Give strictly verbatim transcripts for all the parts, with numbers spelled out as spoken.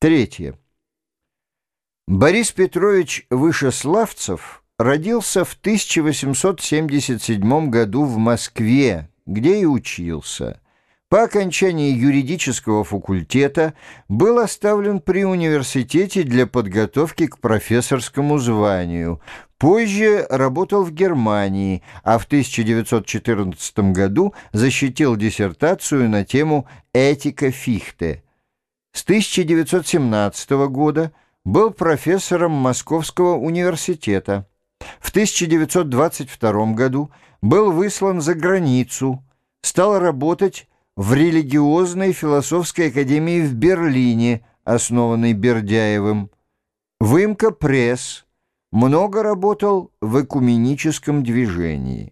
Третье. Борис Петрович Вышеславцев родился в тысяча восемьсот семьдесят седьмом году в Москве, где и учился. По окончании юридического факультета был оставлен при университете для подготовки к профессорскому званию. Позже работал в Германии, а в тысяча девятьсот четырнадцатом году защитил диссертацию на тему «Этика Фихте». С тысяча девятьсот семнадцатого года был профессором Московского университета. В тысяча девятьсот двадцать втором году был выслан за границу, стал работать в религиозной философской академии в Берлине, основанной Бердяевым, в Имко-пресс, много работал в экуменическом движении.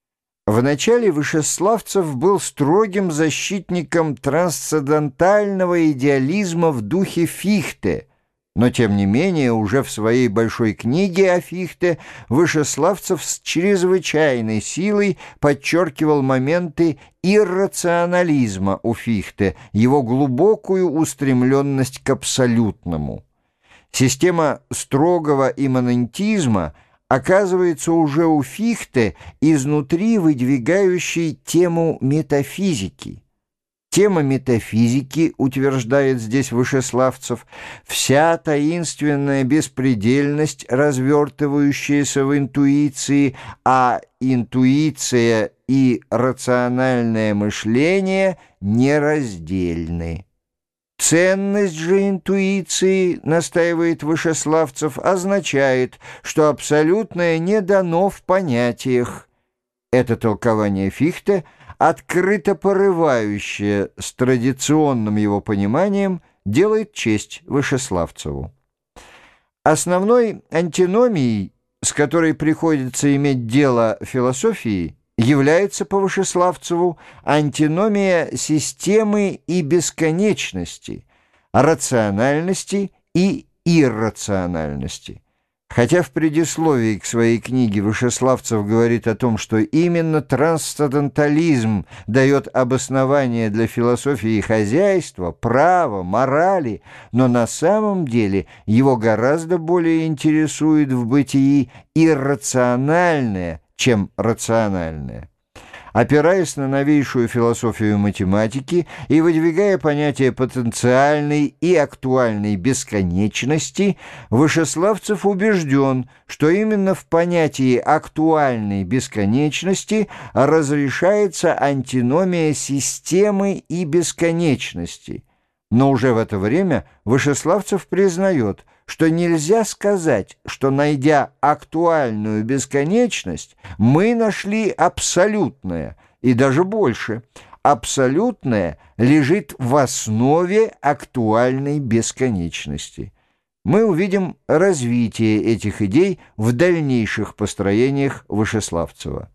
Вначале Вышеславцев был строгим защитником трансцендентального идеализма в духе Фихте, но, тем не менее, уже в своей большой книге о Фихте Вышеславцев с чрезвычайной силой подчеркивал моменты иррационализма у Фихте, его глубокую устремленность к абсолютному. Система строгого имманентизма оказывается уже у Фихте изнутри выдвигающей тему метафизики. Тема метафизики, утверждает здесь Вышеславцев, вся таинственная беспредельность, развертывающаяся в интуиции, а интуиция и рациональное мышление нераздельны. Ценность же интуиции, настаивает Вышеславцев, означает, что абсолютное не дано в понятиях. Это толкование Фихте, открыто порывающее с традиционным его пониманием, делает честь Вышеславцеву. Основной антиномией, с которой приходится иметь дело философии, является по Вышеславцеву антиномия системы и бесконечности, рациональности и иррациональности. Хотя в предисловии к своей книге Вышеславцев говорит о том, что именно трансцендентализм дает обоснование для философии хозяйства, права, морали, но на самом деле его гораздо более интересует в бытии иррациональное, чем рациональное. Опираясь на новейшую философию математики и выдвигая понятие потенциальной и актуальной бесконечности, Вышеславцев убежден, что именно в понятии актуальной бесконечности разрешается антиномия системы и бесконечности. Но уже в это время Вышеславцев признает, что нельзя сказать, что, найдя актуальную бесконечность, мы нашли абсолютное, и даже больше. Абсолютное лежит в основе актуальной бесконечности. Мы увидим развитие этих идей в дальнейших построениях Вышеславцева.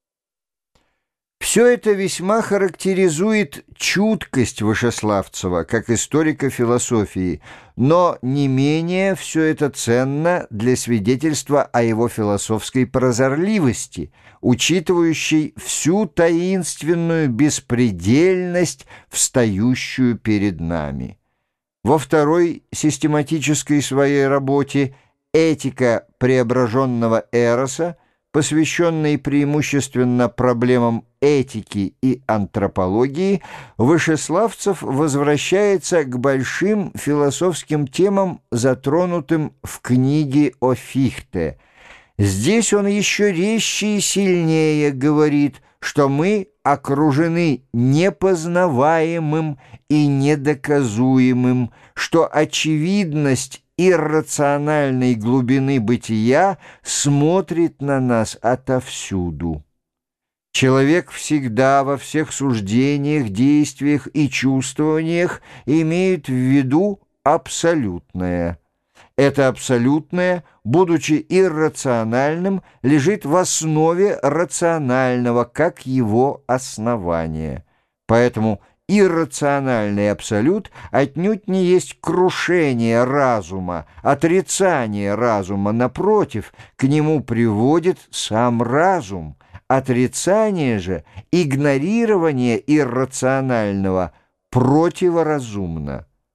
Все это весьма характеризует чуткость Вышеславцева как историка философии, но не менее все это ценно для свидетельства о его философской прозорливости, учитывающей всю таинственную беспредельность, встающую перед нами. Во второй систематической своей работе «Этика преображенного Эроса», посвященной преимущественно проблемам этики и антропологии, Вышеславцев возвращается к большим философским темам, затронутым в книге о Фихте. Здесь он еще резче и сильнее говорит, что мы окружены непознаваемым и недоказуемым, что очевидность иррациональной глубины бытия смотрит на нас отовсюду. Человек всегда во всех суждениях, действиях и чувствованиях имеет в виду абсолютное. Это абсолютное, будучи иррациональным, лежит в основе рационального, как его основание. Поэтому иррациональный абсолют отнюдь не есть крушение разума, отрицание разума, напротив, к нему приводит сам разум. Отрицание же, игнорирование иррационального противоразумно.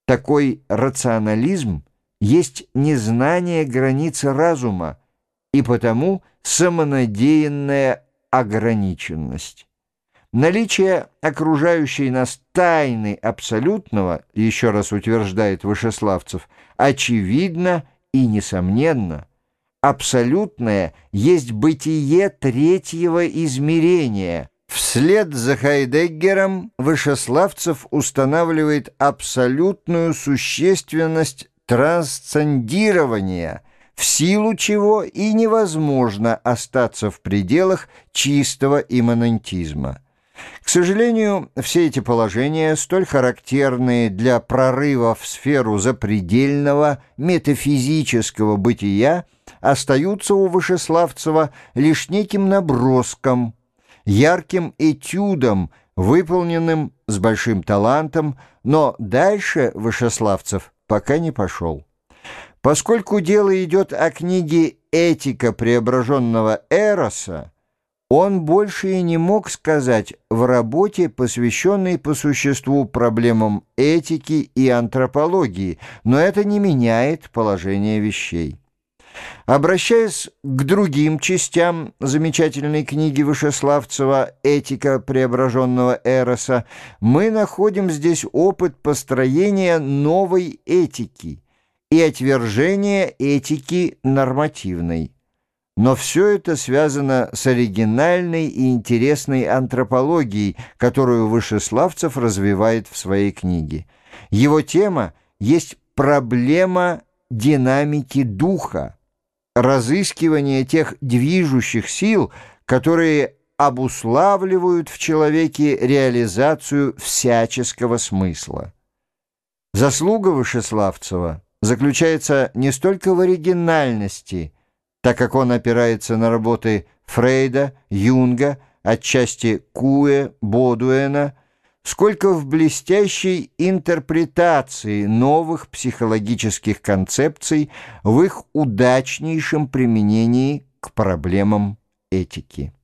Такой рационализм есть незнание границы разума и потому самонадеянная ограниченность. Наличие окружающей нас тайны абсолютного, еще раз утверждает Вышеславцев, очевидно и несомненно. Абсолютное есть бытие третьего измерения. Вслед за Хайдеггером Вышеславцев устанавливает абсолютную существенность трансцендирования, в силу чего и невозможно остаться в пределах чистого имманентизма. К сожалению, все эти положения, столь характерные для прорыва в сферу запредельного метафизического бытия, остаются у Вышеславцева лишь неким наброском, ярким этюдом, выполненным с большим талантом, но дальше Вышеславцев пока не пошел. Поскольку дело идет о книге «Этика преображенного Эроса», он больше и не мог сказать в работе, посвященной по существу проблемам этики и антропологии, но это не меняет положение вещей. Обращаясь к другим частям замечательной книги Вышеславцева «Этика преображенного Эроса», мы находим здесь опыт построения новой этики и отвержения этики нормативной. Но все это связано с оригинальной и интересной антропологией, которую Вышеславцев развивает в своей книге. Его тема есть проблема динамики духа, разыскивание тех движущих сил, которые обуславливают в человеке реализацию всяческого смысла. Заслуга Вышеславцева заключается не столько в оригинальности, так как он опирается на работы Фрейда, Юнга, отчасти Куэ, Бодуэна, сколько в блестящей интерпретации новых психологических концепций в их удачнейшем применении к проблемам этики.